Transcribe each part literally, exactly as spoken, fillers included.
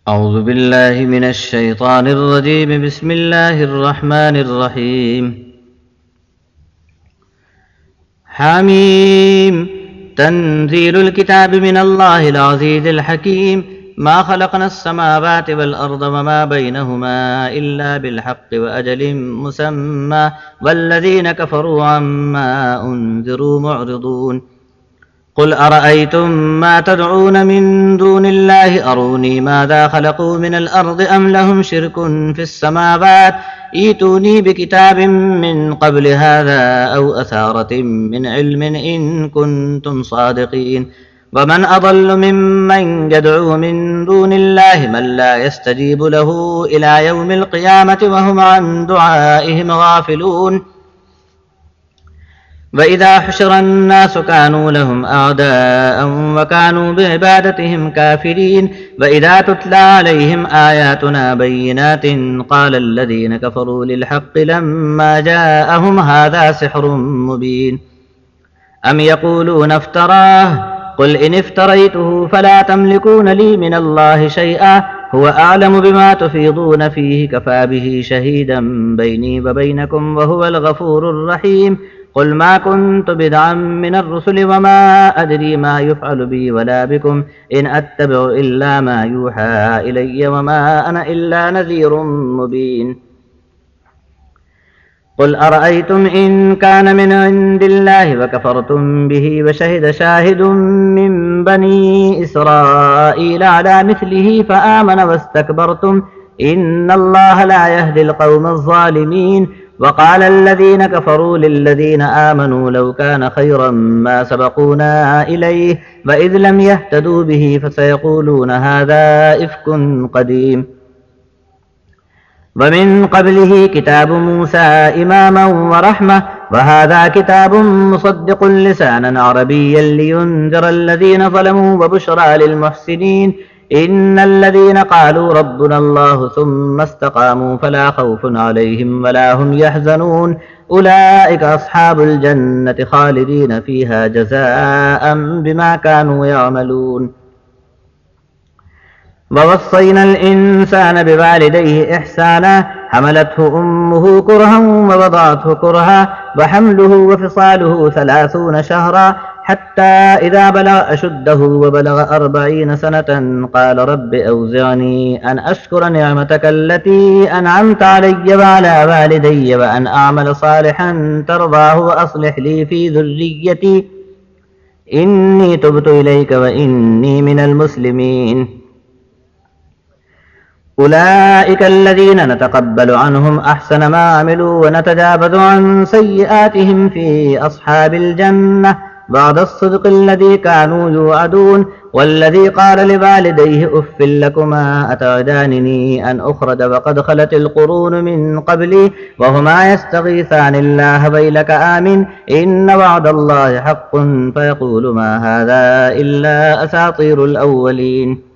أعوذ بالله من الشيطان الرجيم. بسم الله الرحمن الرحيم. حميم. تنزيل الكتاب من الله العزيز الحكيم. ما خلقنا السماوات والأرض وما بينهما إلا بالحق وأجل مسمى والذين كفروا عما أنذروا معرضون. قل أرأيتم ما تدعون من دون الله أروني ماذا خلقوا من الأرض أم لهم شرك في السماوات ائتوني بكتاب من قبل هذا أو أثارة من علم إن كنتم صادقين. ومن أضل ممن يدعو من دون الله من لا يستجيب له إلى يوم القيامة وهم عن دعائهم غافلون. وإذا حشر الناس كانوا لهم أعداء وكانوا بعبادتهم كافرين. وإذا تتلى عليهم آياتنا بينات قال الذين كفروا للحق لما جاءهم هذا سحر مبين. أم يقولون افتراه قل إن افتريته فلا تملكون لي من الله شيئا هو أعلم بما تفيضون فيه كفى به شهيدا بيني وبينكم وهو الغفور الرحيم. قل ما كنت بدعا من الرسل وما أدري ما يفعل بي ولا بكم إن أتبع إلا ما يوحى إلي وما أنا إلا نذير مبين. قل أرأيتم إن كان من عند الله وكفرتم به وشهد شاهد من بني إسرائيل على مثله فآمن واستكبرتم إن الله لا يهدي القوم الظالمين. وقال الذين كفروا للذين آمنوا لو كان خيرا ما سبقونا إليه وإذ لم يهتدوا به فسيقولون هذا إفك قديم. ومن قبله كتاب موسى إماما ورحمة وهذا كتاب مصدق لسانا عربيا لينذر الذين ظلموا وبشرى للمحسنين. إن الذين قالوا ربنا الله ثم استقاموا فلا خوف عليهم ولا هم يحزنون أولئك أصحاب الجنة خالدين فيها جزاء بما كانوا يعملون. ووصينا الإنسان بوالديه إحسانا حملته أمه كرها ووضعته كرها وحمله وفصاله ثلاثون شهرا حتى إذا بلغ أشده وبلغ أربعين سنة قال رب أوزعني أن أشكر نعمتك التي أنعمت علي وعلى والدي وأن أعمل صالحا ترضاه وأصلح لي في ذريتي إني تبت إليك وإني من المسلمين. أولئك الذين نتقبل عنهم أحسن ما عملوا ونتجاوز عن سيئاتهم في أصحاب الجنة بعد الصدق الذي كانوا يوعدون. والذي قال لوالديه أف لكما أتعدانني أن أخرج وقد خلت القرون من قبلي وهما يستغيثان الله ويلك آمن إن وعد الله حق فيقول ما هذا إلا أساطير الأولين.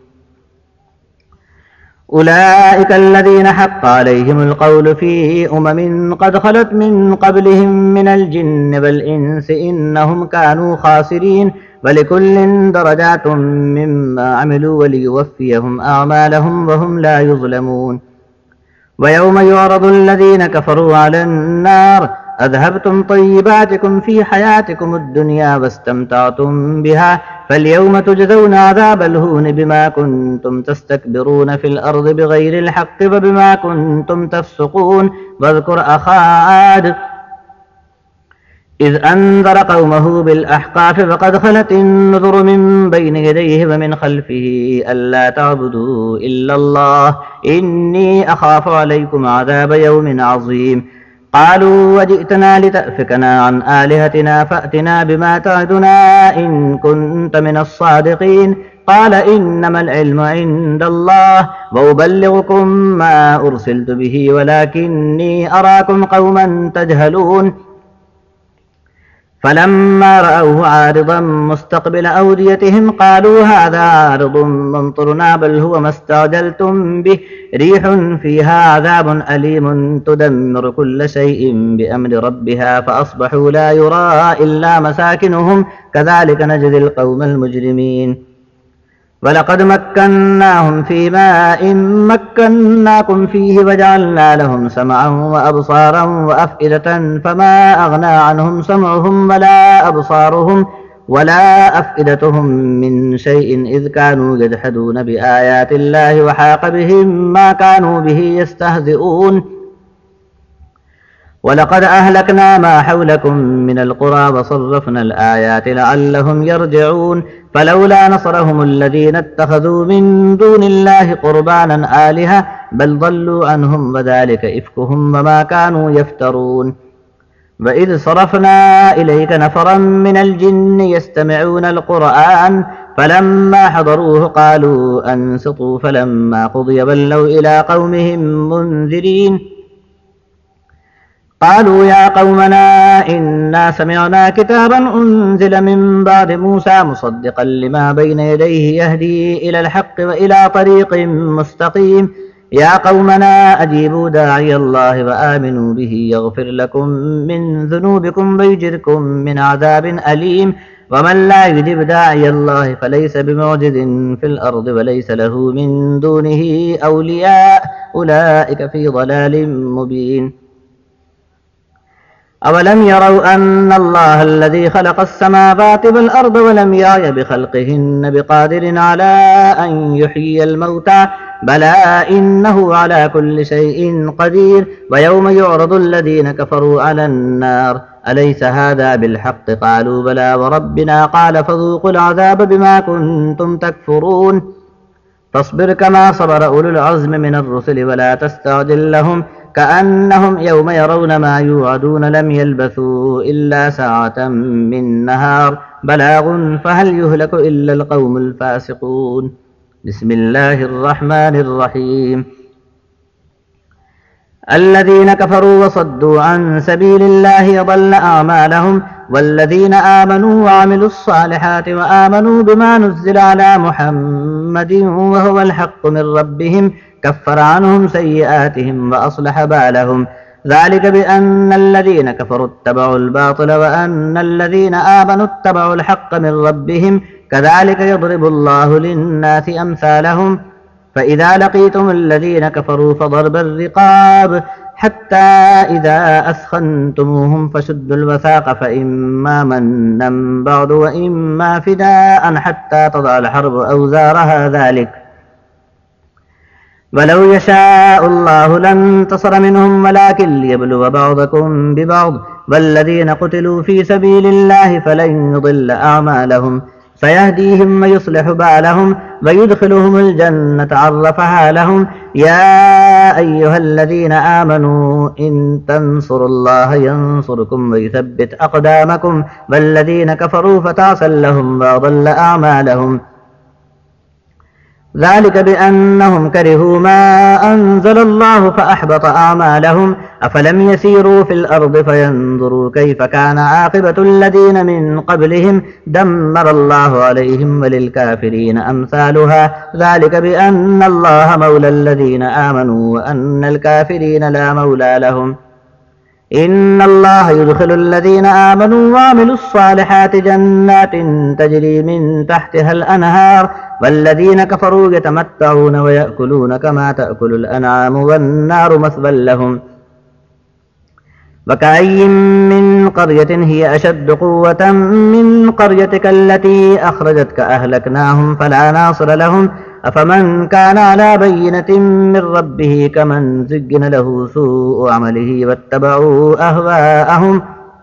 أولئك الذين حق عليهم القول في أمم قد خلت من قبلهم من الجن والإنس إنهم كانوا خاسرين. ولكل درجات مما عملوا وليوفيهم أعمالهم وهم لا يظلمون. ويوم يعرض الذين كفروا على النار أذهبتم طيباتكم في حياتكم الدنيا واستمتعتم بها فاليوم تجزون عذاب الهون بما كنتم تستكبرون في الأرض بغير الحق وبما كنتم تفسقون. واذكر أخا عاد إذ أنذر قومه بالأحقاف وقد خلت النذر من بين يديه ومن خلفه ألا تعبدوا إلا الله إني أخاف عليكم عذاب يوم عظيم. قالوا وجئتنا لتأفكنا عن آلهتنا فأتنا بما تعدنا إن كنت من الصادقين. قال إنما العلم عند الله وأبلغكم ما أرسلت به ولكني أراكم قوما تجهلون. فلما رأوه عارضا مستقبل أوديتهم قالوا هذا عارض ممطرنا بل هو ما استعجلتم به ريح فيها عذاب أليم تدمر كل شيء بأمر ربها فأصبحوا لا يرى إلا مساكنهم كذلك نجزي القوم المجرمين. ولقد مكناهم في ماء مكناكم فيه وجعلنا لهم سمعا وأبصارا وأفئدة فما أغنى عنهم سمعهم ولا أبصارهم ولا أفئدتهم من شيء إذ كانوا يجحدون بآيات الله وحاق بهم ما كانوا به يستهزئون ولقد أهلكنا ما حولكم من القرى وصرفنا الآيات لعلهم يرجعون فلولا نصرهم الذين اتخذوا من دون الله قربانا آلهة بل ضلوا عنهم وذلك إفكهم وما كانوا يفترون وإذ صرفنا إليك نفرا من الجن يستمعون القرآن فلما حضروه قالوا أنصتوا فلما قضي ولوا إلى قومهم منذرين قالوا يا قومنا إنا سمعنا كتابا أنزل من بعد موسى مصدقا لما بين يديه يهدي إلى الحق وإلى طريق مستقيم يا قومنا أجيبوا داعي الله وآمنوا به يغفر لكم من ذنوبكم ويجركم من عذاب أليم ومن لا يجب داعي الله فليس بمعجز في الأرض وليس له من دونه أولياء أولئك في ضلال مبين أولم يروا أن الله الذي خلق السماوات والأرض ولم يعي بخلقهن بقادر على أن يحيي الموتى بلى إنه على كل شيء قدير ويوم يعرض الذين كفروا على النار أليس هذا بالحق قالوا بلى وربنا قال فذوقوا العذاب بما كنتم تكفرون فاصبر كما صبر أولو العزم من الرسل ولا تستعجل لهم كأنهم يوم يرون ما يوعدون لم يلبثوا إلا ساعة من نهار بلاغ فهل يهلك إلا القوم الفاسقون بسم الله الرحمن الرحيم الذين كفروا وصدوا عن سبيل الله ضل أعمالهم والذين آمنوا وعملوا الصالحات وآمنوا بما نزل على محمد وهو الحق من ربهم كفر عنهم سيئاتهم وأصلح بالهم ذلك بأن الذين كفروا اتبعوا الباطل وأن الذين آمنوا اتبعوا الحق من ربهم كذلك يضرب الله للناس أمثالهم فإذا لقيتم الذين كفروا فضرب الرقاب حتى إذا أثخنتموهم فشدوا الوثاق فإما منا بعد وإما فداء حتى تضع الحرب أوزارها ذلك ولو يشاء الله لانتصر منهم ولكن ليبلو بعضكم ببعض والذين قتلوا في سبيل الله فلن يضل أعمالهم سيهديهم ويصلح بالهم ويدخلهم الجنة عرفها لهم يا أيها الذين آمنوا إن تنصروا الله ينصركم ويثبت أقدامكم والذين كفروا فتعسا لهم وأضل أعمالهم ذلك بأنهم كرهوا ما أنزل الله فأحبط أعمالهم أفلم يسيروا في الأرض فينظروا كيف كان عاقبة الذين من قبلهم دمر الله عليهم وللكافرين أمثالها ذلك بأن الله مولى الذين آمنوا وأن الكافرين لا مولى لهم إن الله يدخل الذين آمنوا وعملوا الصالحات جنات تجري من تحتها الأنهار والذين كفروا يتمتعون ويأكلون كما تأكل الأنعام والنار مثوى لهم وكأي من قرية هي أشد قوة من قريتك التي أخرجتك أهلكناهم فلا ناصر لهم أفمن كان على بينة من ربه كمن زين له سوء عمله واتبعوا أهواءهم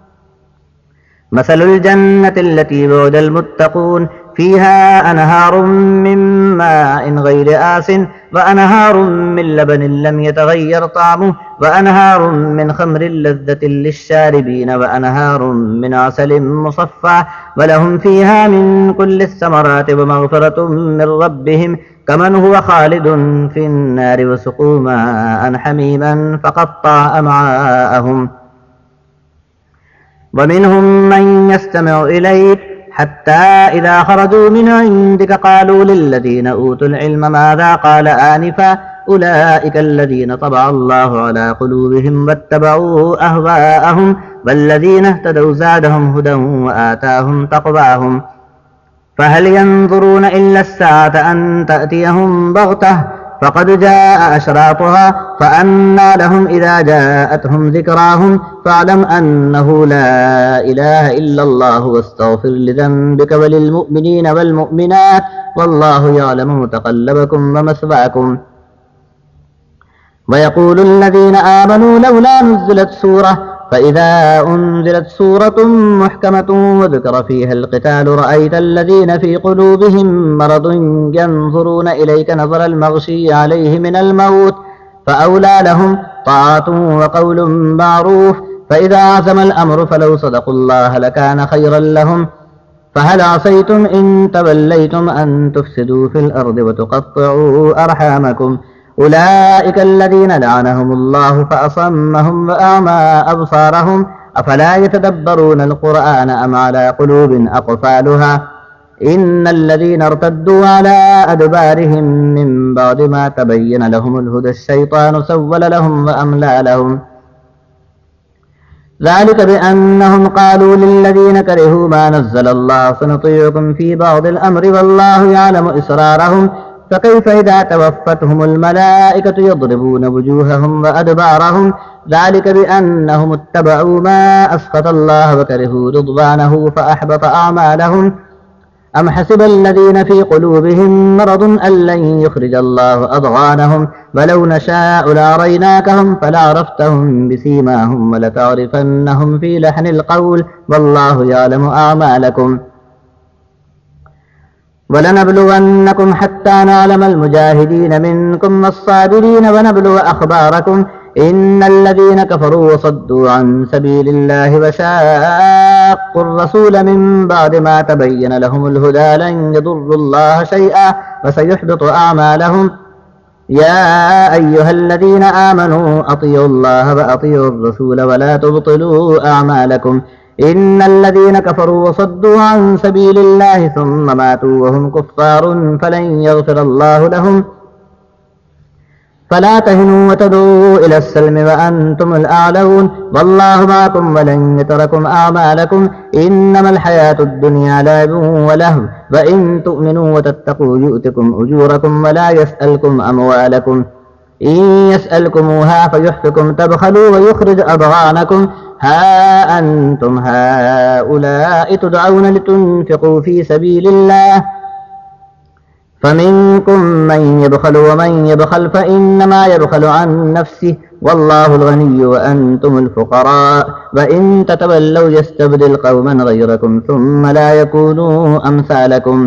مثل الجنة التي وعد المتقون فيها أنهار من ماء غير آس وأنهار من لبن لم يتغير طعمه وأنهار من خمر لذة للشاربين وأنهار من عسل مصفى ولهم فيها من كل الثمرات ومغفرة من ربهم كمن هو خالد في النار وسقوا ماء حميما فقطع أمعاءهم ومنهم من يستمع إليك حتى إذا خرجوا من عندك قالوا للذين أوتوا العلم ماذا قال آنفا أولئك الذين طبع الله على قلوبهم واتبعوا أهواءهم والذين اهتدوا زادهم هدى وآتاهم تقواهم فهل ينظرون إلا الساعة أن تأتيهم بغتة فقد جاء أشراطها فأنى لهم إذا جاءتهم ذكراهم فاعلم أنه لا إله إلا الله واستغفر لذنبك وللمؤمنين والمؤمنات والله يعلم متقلبكم ومثواكم. ويقول الذين آمنوا لولا نزلت سورة فإذا أنزلت سورة محكمة وذكر فيها القتال رأيت الذين في قلوبهم مرض ينظرون إليك نظر المغشي عليه من الموت فأولى لهم طاعة وقول معروف فإذا عزم الأمر فلو صدقوا الله لكان خيرا لهم. فهل عصيتم إن توليتم أن تفسدوا في الأرض وتقطعوا أرحامكم أولئك الذين لعنهم الله فأصمهم وأعمى أبصارهم أفلا يتدبرون القرآن أم على قلوب أقفالها إن الذين ارتدوا على أدبارهم من بعد ما تبين لهم الهدى الشيطان سول لهم وأملى لهم ذلك بأنهم قالوا للذين كرهوا ما نزل الله سنطيعكم في بعض الأمر والله يعلم إسرارهم فكيف إذا توفتهم الملائكة يضربون وجوههم وأدبارهم ذلك بأنهم اتبعوا ما أسخط الله وكرهوا رضوانه فأحبط أعمالهم. أم حسب الذين في قلوبهم مرض أن لن يخرج الله أضغانهم ولو نشاء لأريناكهم فلعرفتهم بسيماهم ولتعرفنهم في لحن القول والله يعلم أعمالكم. ولنبلونكم حتى نعلم المجاهدين منكم والصابرين ونبلو أخباركم إن الذين كفروا وصدوا عن سبيل الله وشاقوا الرسول من بعد ما تبين لهم الهدى لن يضروا الله شيئا وسيحبط أعمالهم. يا أيها الذين آمنوا أطيعوا الله وأطيعوا الرسول ولا تبطلوا أعمالكم إن الذين كفروا وصدوا عن سبيل الله ثم ماتوا وهم كفار فلن يغفر الله لهم. فلا تهنوا وتدعوا إلى السلم وأنتم الأعلون والله معكم ولن يتركم أعمالكم إنما الحياة الدنيا لعب ولهو وإن تؤمنوا وتتقوا يؤتكم أجوركم ولا يسألكم أموالكم إن يسألكموها فيحفكم تبخلوا ويخرج أضغانكم ها أنتم هؤلاء تدعون لتنفقوا في سبيل الله فمنكم من يبخل ومن يبخل فإنما يبخل عن نفسه والله الغني وأنتم الفقراء وإن تتولوا يستبدل قوما غيركم ثم لا يكونوا أمثالكم.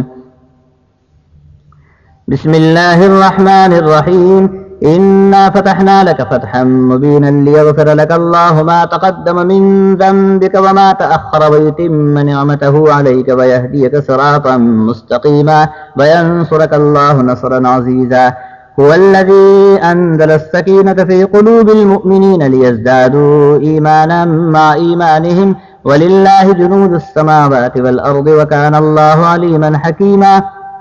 بسم الله الرحمن الرحيم إنا فتحنا لك فتحا مبينا ليغفر لك الله ما تقدم من ذنبك وما تأخر ويتم نعمته عليك ويهديك صراطا مستقيما وينصرك الله نصرا عزيزا. هو الذي أنزل السكينة في قلوب المؤمنين ليزدادوا إيمانا مع إيمانهم ولله جنود السماوات والأرض وكان الله عليما حكيما.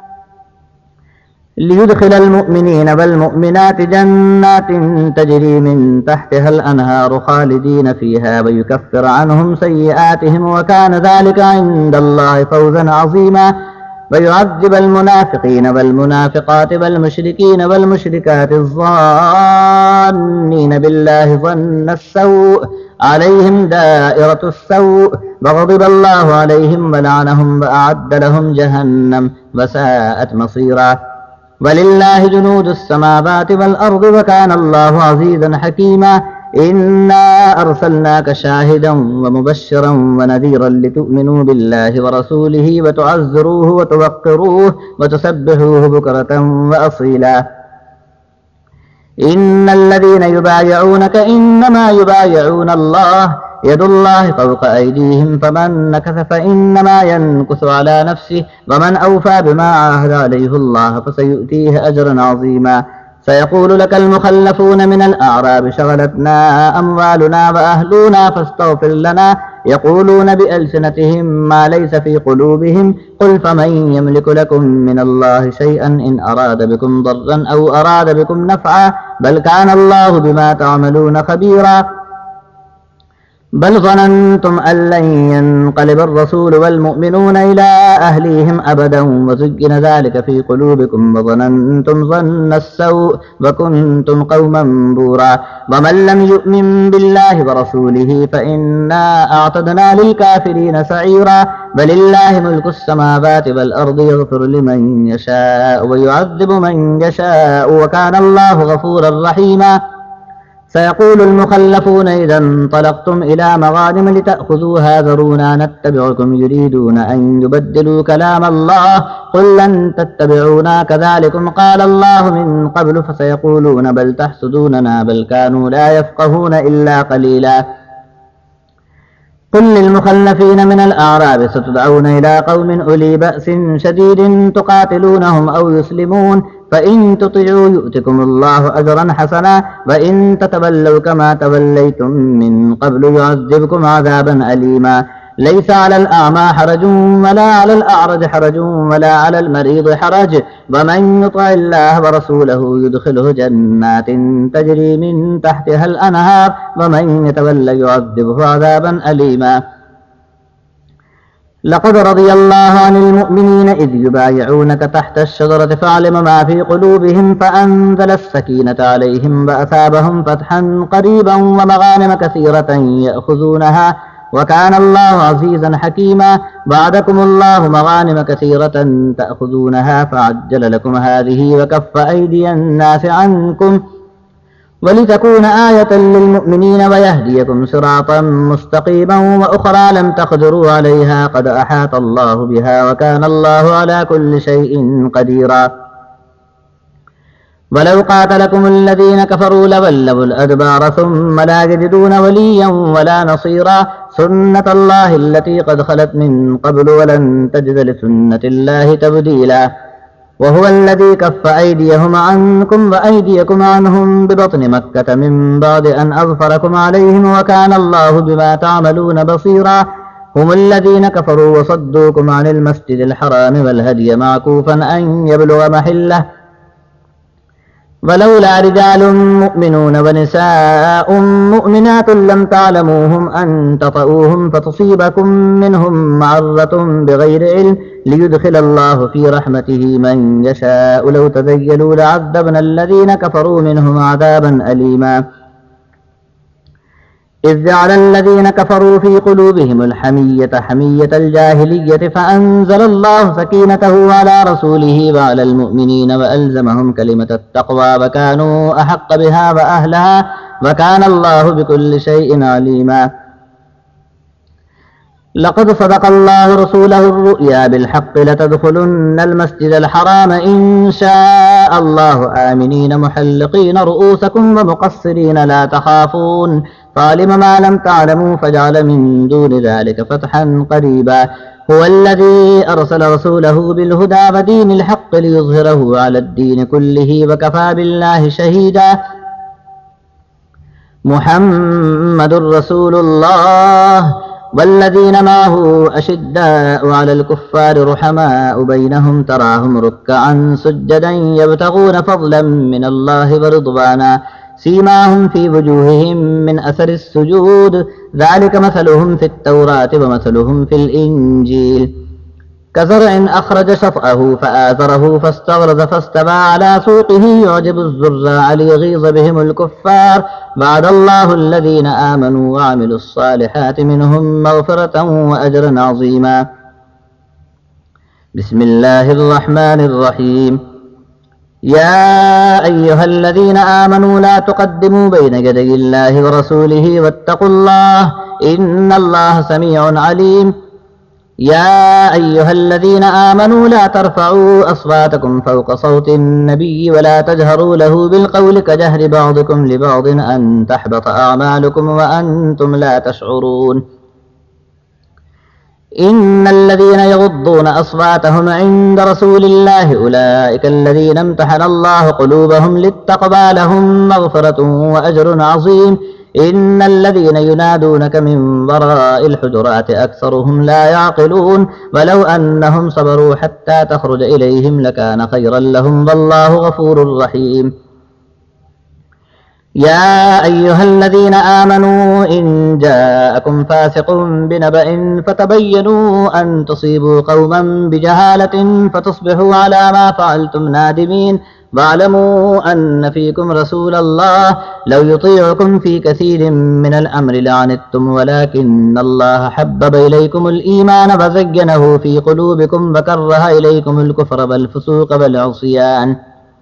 ليدخل المؤمنين والمؤمنات جنات تجري من تحتها الأنهار خالدين فيها ويكفر عنهم سيئاتهم وكان ذلك عند الله فوزا عظيما. ويعذب المنافقين والمنافقات والمشركين والمشركات الظانين بالله ظن السوء عليهم دائرة السوء وغضب الله عليهم ولعنهم وأعد لهم جهنم وساءت مصيرا. ولله جنود السماوات والأرض وكان الله عزيزا حكيما. إنا أرسلناك شاهدا ومبشرا ونذيرا لتؤمنوا بالله ورسوله وتعزروه وتوقروه وتسبحوه بكرة وأصيلا. إن الذين يبايعونك إنما يبايعون الله يد الله فوق أيديهم فمن نكث فإنما ينكث على نفسه ومن أوفى بما عاهد عليه الله فسيؤتيه أجرا عظيما. سيقول لك المخلفون من الأعراب شغلتنا أموالنا وأهلنا فاستغفر لنا يقولون بألسنتهم ما ليس في قلوبهم قل فمن يملك لكم من الله شيئا إن أراد بكم ضرا أو أراد بكم نفعا بل كان الله بما تعملون خبيرا. بل ظننتم أن لن ينقلب الرسول والمؤمنون إلى أهليهم أبدا وزين ذلك في قلوبكم وظننتم ظن السوء وكنتم قوما بورا ومن لم يؤمن بالله ورسوله فإنا أعتدنا للكافرين سعيرا بل الله ملك السماوات والأرض يغفر لمن يشاء ويعذب من يشاء وكان الله غفورا رحيما سيقول المخلفون إذا انطلقتم إلى مغانم لتأخذوها ذرونا نتبعكم يريدون أن يبدلوا كلام الله قل لن تتبعونا كذلكم قال الله من قبل فسيقولون بل تحسدوننا بل كانوا لا يفقهون إلا قليلا قل للمخلفين من الأعراب ستدعون إلى قوم أولي بأس شديد تقاتلونهم أو يسلمون فإن تطيعوا يؤتكم الله أجرا حسنا وإن تتولوا كما توليتم من قبل يعذبكم عذابا أليما ليس على الأعمى حرج ولا على الأعرج حرج ولا على المريض حرج ومن يطع الله ورسوله يدخله جنات تجري من تحتها الأنهار ومن يتولى يعذبه عذابا أليما لقد رضي الله عن المؤمنين إذ يبايعونك تحت الشجرة فعلم ما في قلوبهم فأنزل السكينة عليهم وأثابهم فتحا قريبا ومغانم كثيرة يأخذونها وكان الله عزيزا حكيما وعدكم الله مغانم كثيرة تأخذونها فعجل لكم هذه وكف أيدي الناس عنكم ولتكون آية للمؤمنين ويهديكم صراطا مستقيما وأخرى لم تقدروا عليها قد أحاط الله بها وكان الله على كل شيء قديرا ولو قاتلكم الذين كفروا لولوا الأدبار ثم لا يجدون وليا ولا نصيرا سنة الله التي قد خلت من قبل ولن تجد لسنة الله تبديلا وهو الذي كف أيديهم عنكم وأيديكم عنهم ببطن مكة من بعد أن أظفركم عليهم وكان الله بما تعملون بصيرا هم الذين كفروا وصدوكم عن المسجد الحرام والهدي معكوفا أن يبلغ محله ولولا رجال مؤمنون ونساء مؤمنات لم تعلموهم أن تطؤوهم فتصيبكم منهم معرة بغير علم ليدخل الله في رحمته من يشاء لو تزيلوا لعذبنا الذين كفروا منهم عذابا أليما إذ جعل الذين كفروا في قلوبهم الحمية حمية الجاهلية فأنزل الله سكينته على رسوله وعلى المؤمنين وألزمهم كلمة التقوى وكانوا أحق بها وأهلها وكان الله بكل شيء عليما لقد صدق الله رسوله الرؤيا بالحق لتدخلن المسجد الحرام إن شاء الله آمنين محلقين رؤوسكم ومقصرين لا تخافون فعلم ما لم تعلموا فجعل من دون ذلك فتحا قريبا هو الذي أرسل رسوله بالهدى ودين الحق ليظهره على الدين كله وكفى بالله شهيدا محمد رسول الله والذين معه أشداء على الكفار رحماء بينهم تراهم ركعا سجدا يبتغون فضلا من الله ورضوانا سيماهم في وجوههم من أثر السجود ذلك مثلهم في التوراة ومثلهم في الإنجيل كزرع أخرج شطأه فآزره فاستغلظ فاستوى على سوقه يعجب الزراع ليغيظ بهم الكفار وعد الله الذين آمنوا وعملوا الصالحات منهم مغفرة وأجرا عظيما بسم الله الرحمن الرحيم يا أيها الذين آمنوا لا تقدموا بين يدي الله ورسوله واتقوا الله إن الله سميع عليم يا أيها الذين آمنوا لا ترفعوا أصواتكم فوق صوت النبي ولا تجهروا له بالقول كجهر بعضكم لبعض أن تحبط أعمالكم وأنتم لا تشعرون إن الذين يغضون أصواتهم عند رسول الله أولئك الذين امتحن الله قلوبهم للتقوى لهم مغفرة وأجر عظيم إن الذين ينادونك من وراء الحجرات أكثرهم لا يعقلون ولو أنهم صبروا حتى تخرج إليهم لكان خيرا لهم والله غفور رحيم يا أيها الذين آمنوا إن جاءكم فاسق بنبأ فتبينوا أن تصيبوا قوما بجهالة فتصبحوا على ما فعلتم نادمين واعلموا أن فيكم رسول الله لو يطيعكم في كثير من الأمر لعنتم ولكن الله حبب إليكم الإيمان وزينه في قلوبكم وكره إليكم الكفر والفسوق والعصيان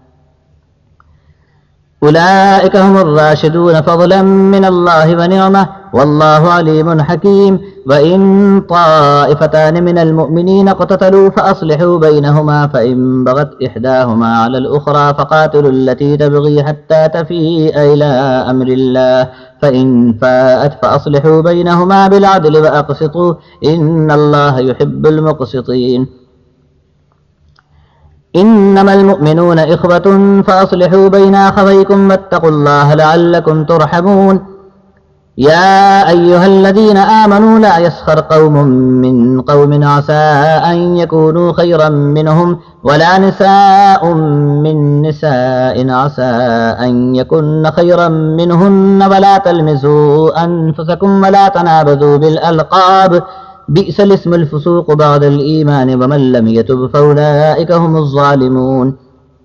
أولئك هم الراشدون فضلا من الله ونعمة والله عليم حكيم وإن طائفتان من المؤمنين اقتتلوا فأصلحوا بينهما فإن بغت إحداهما على الأخرى فقاتلوا التي تبغي حتى تفيء إلى أمر الله فإن فاءت فأصلحوا بينهما بالعدل وأقسطوا إن الله يحب المقسطين إنما المؤمنون إخوة فأصلحوا بين أخويكم واتقوا الله لعلكم ترحمون يا أيها الذين آمنوا لا يسخر قوم من قوم عسى أن يكونوا خيرا منهم ولا نساء من نساء عسى أن يكن خيرا منهن ولا تلمزوا أنفسكم ولا تنابذوا بالألقاب بئس الاسم الفسوق بعد الإيمان ومن لم يتب فأولئك هم الظالمون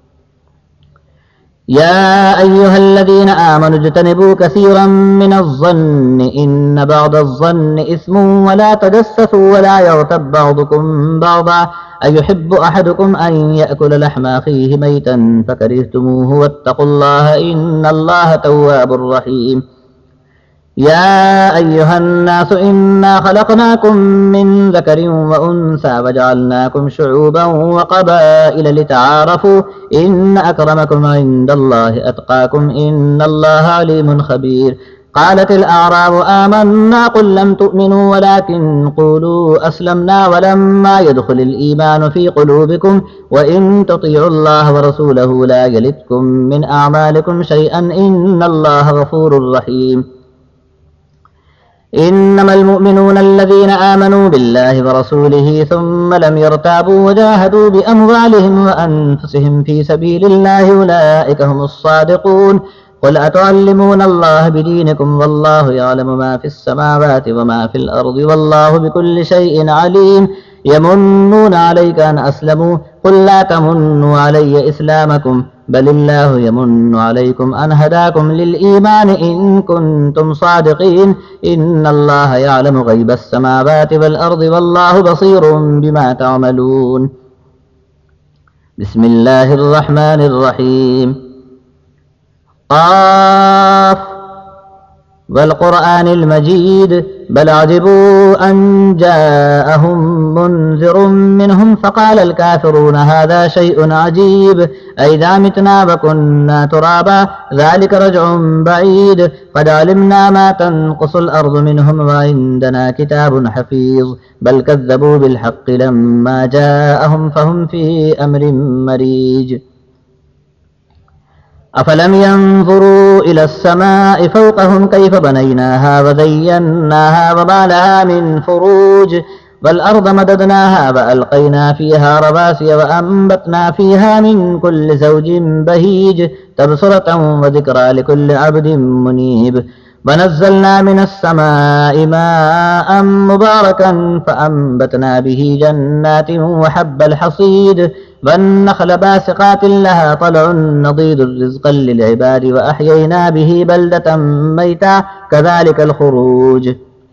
يا أيها الذين آمنوا اجتنبوا كثيرا من الظن إن بعض الظن إثم ولا تجسسوا ولا يغتب بعضكم بعضا أيحب أحدكم أن يأكل لحم أخيه ميتا فكرهتموه واتقوا الله إن الله تواب رحيم يا أيها الناس إنا خلقناكم من ذكر وأنثى وجعلناكم شعوبا وقبائل لتعارفوا إن أكرمكم عند الله أتقاكم إن الله عليم خبير قالت الأعراب آمنا قل لم تؤمنوا ولكن قولوا أسلمنا ولما يدخل الإيمان في قلوبكم وإن تطيعوا الله ورسوله لا يلتكم من أعمالكم شيئا إن الله غفور رحيم إنما المؤمنون الذين آمنوا بالله ورسوله ثم لم يرتابوا وجاهدوا بأموالهم وأنفسهم في سبيل الله أولئك هم الصادقون قل أتعلمون الله بدينكم والله يعلم ما في السماوات وما في الأرض والله بكل شيء عليم يمنون عليك أن أسلموا قل لا تمنوا علي إسلامكم بل الله يمن عليكم أن هداكم للإيمان إن كنتم صادقين إن الله يعلم غيب السماوات والأرض والله بصير بما تعملون بسم الله الرحمن الرحيم قاف والقرآن المجيد بل عجبوا أن جاءهم منذر منهم فقال الكافرون هذا شيء عجيب أئذا متنا وكنا ترابا ذلك رجع بعيد قد علمنا ما تنقص الأرض منهم وعندنا كتاب حفيظ بل كذبوا بالحق لما جاءهم فهم في أمر مريج أفلم ينظروا إلى السماء فوقهم كيف بنيناها وزيناها وما لها من فروج والأرض مددناها وألقينا فيها رواسي وأنبتنا فيها من كل زوج بهيج تبصرة وذكرى لكل عبد منيب ونزلنا من السماء ماء مباركا فأنبتنا به جنات وحب الحصيد والنخل باسقات لها طلع نضيد رزقا للعباد وأحيينا به بلدة ميتا كذلك الخروج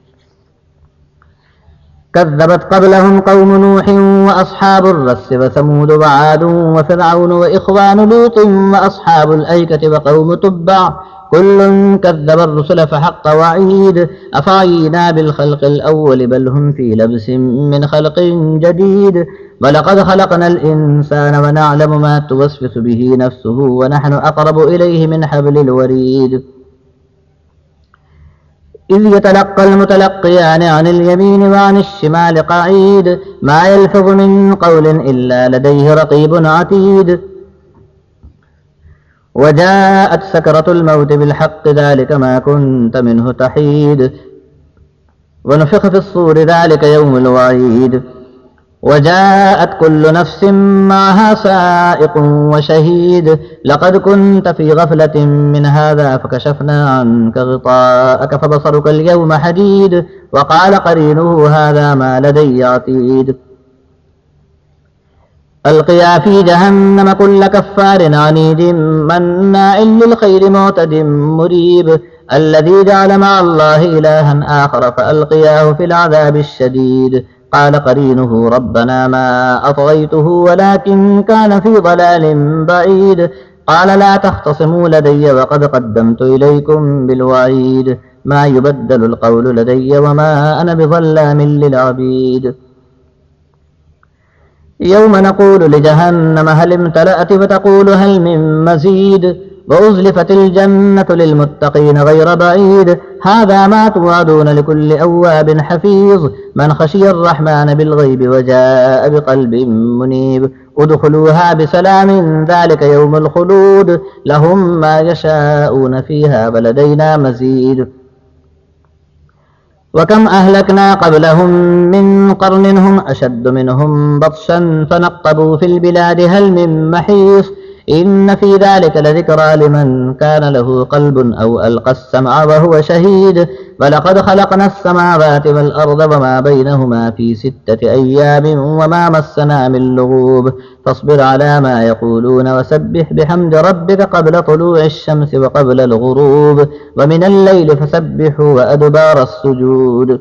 كذبت قبلهم قوم نوح وأصحاب الرس وثمود وعاد وفرعون وإخوان لوط وأصحاب الأيكة وقوم تبع كل كذب الرسل فحق وعيد أفعينا بالخلق الأول بل هم في لبس من خلق جديد ولقد خلقنا الإنسان ونعلم ما توسوس به نفسه ونحن أقرب إليه من حبل الوريد إذ يتلقى المتلقيان عن اليمين وعن الشمال قعيد ما يلفظ من قول إلا لديه رقيب عتيد وجاءت سكرة الموت بالحق ذلك ما كنت منه تحيد ونفخ في الصور ذلك يوم الوعيد وجاءت كل نفس معها سائق وشهيد لقد كنت في غفلة من هذا فكشفنا عنك غطاءك فبصرك اليوم حديد وقال قرينه هذا ما لدي عتيد ألقيا في جهنم كل كفار عنيد مناع للخير معتد مريب الذي جعل مع الله إلها آخر فألقياه في العذاب الشديد قال قرينه ربنا ما أطغيته ولكن كان في ضلال بعيد قال لا تختصموا لدي وقد قدمت إليكم بالوعيد ما يبدل القول لدي وما أنا بظلام للعبيد يوم نقول لجهنم هل امتلأت فتقول هل من مزيد وأزلفت الجنة للمتقين غير بعيد هذا ما توعدون لكل أواب حفيظ من خشي الرحمن بالغيب وجاء بقلب منيب ادخلوها بسلام ذلك يوم الخلود لهم ما يشاءون فيها ولدينا مزيد وكم أهلكنا قبلهم من قرن هم أشد منهم بطشا فنقبوا في البلاد هل من محيص إن في ذلك لذكرى لمن كان له قلب أو ألقى السمع وهو شهيد ولقد خلقنا السماوات والأرض وما بينهما في ستة أيام وما مسنا من لغوب فاصبر على ما يقولون وسبح بحمد ربك قبل طلوع الشمس وقبل الغروب ومن الليل فسبحوا وأدبار السجود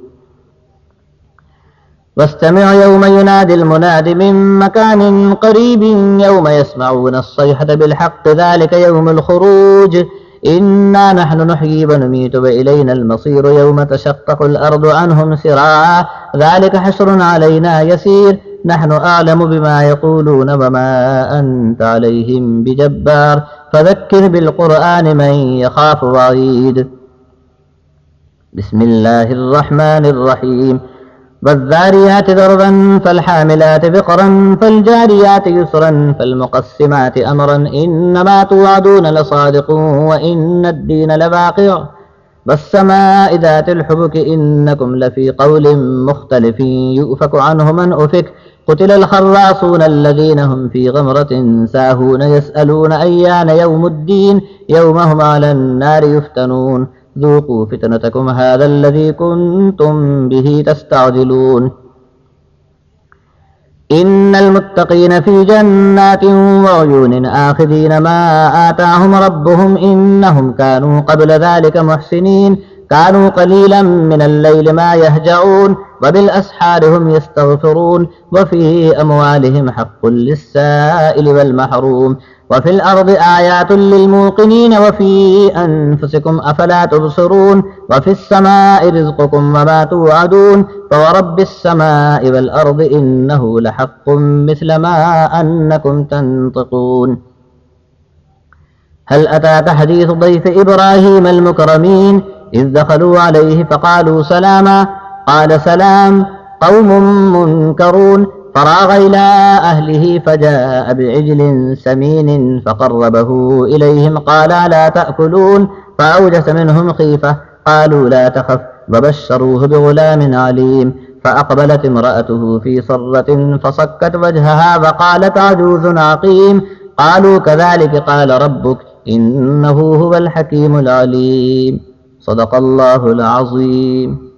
واستمع يوم ينادي المناد من مكان قريب يوم يسمعون الصيحة بالحق ذلك يوم الخروج إنا نحن نحيي ونميت وإلينا المصير يوم تشقق الأرض عنهم سراعا ذلك حشر علينا يسير نحن أعلم بما يقولون وما أنت عليهم بجبار فذكر بالقرآن من يخاف وعيد بسم الله الرحمن الرحيم والذاريات ذروا فالحاملات بقرا فالجاريات يسرا فالمقسمات أمرا إنما توعدون لصادق وإن الدين لواقع والسماء ذات الحبك إنكم لفي قول مختلف يؤفك عنه من أفك قتل الخراصون الذين هم في غمرة ساهون يسألون أيان يوم الدين يوم هم على النار يفتنون ذوقوا فتنتكم هذا الذي كنتم به تستعجلون إن المتقين في جنات وعيون آخذين ما آتاهم ربهم إنهم كانوا قبل ذلك محسنين كانوا قليلا من الليل ما يهجعون وبالأسحار هم يستغفرون وفي أموالهم حق للسائل والمحروم وفي الأرض آيات للموقنين وفي أنفسكم أفلا تبصرون وفي السماء رزقكم وما توعدون فورب السماء والأرض إنه لحق مثل ما أنكم تنطقون هل أتاك حديث ضيف إبراهيم المكرمين إذ دخلوا عليه فقالوا سلاما قال سلام قوم منكرون فراغ إلى أهله فجاء بعجل سمين فقربه إليهم قال لا تأكلون فأوجس منهم خيفة قالوا لا تخف وبشروه بغلام عليم فأقبلت امرأته في صرة فصكت وجهها وقالت عجوز عقيم قالوا كذلك قال ربك إنه هو الحكيم العليم صدق الله العظيم.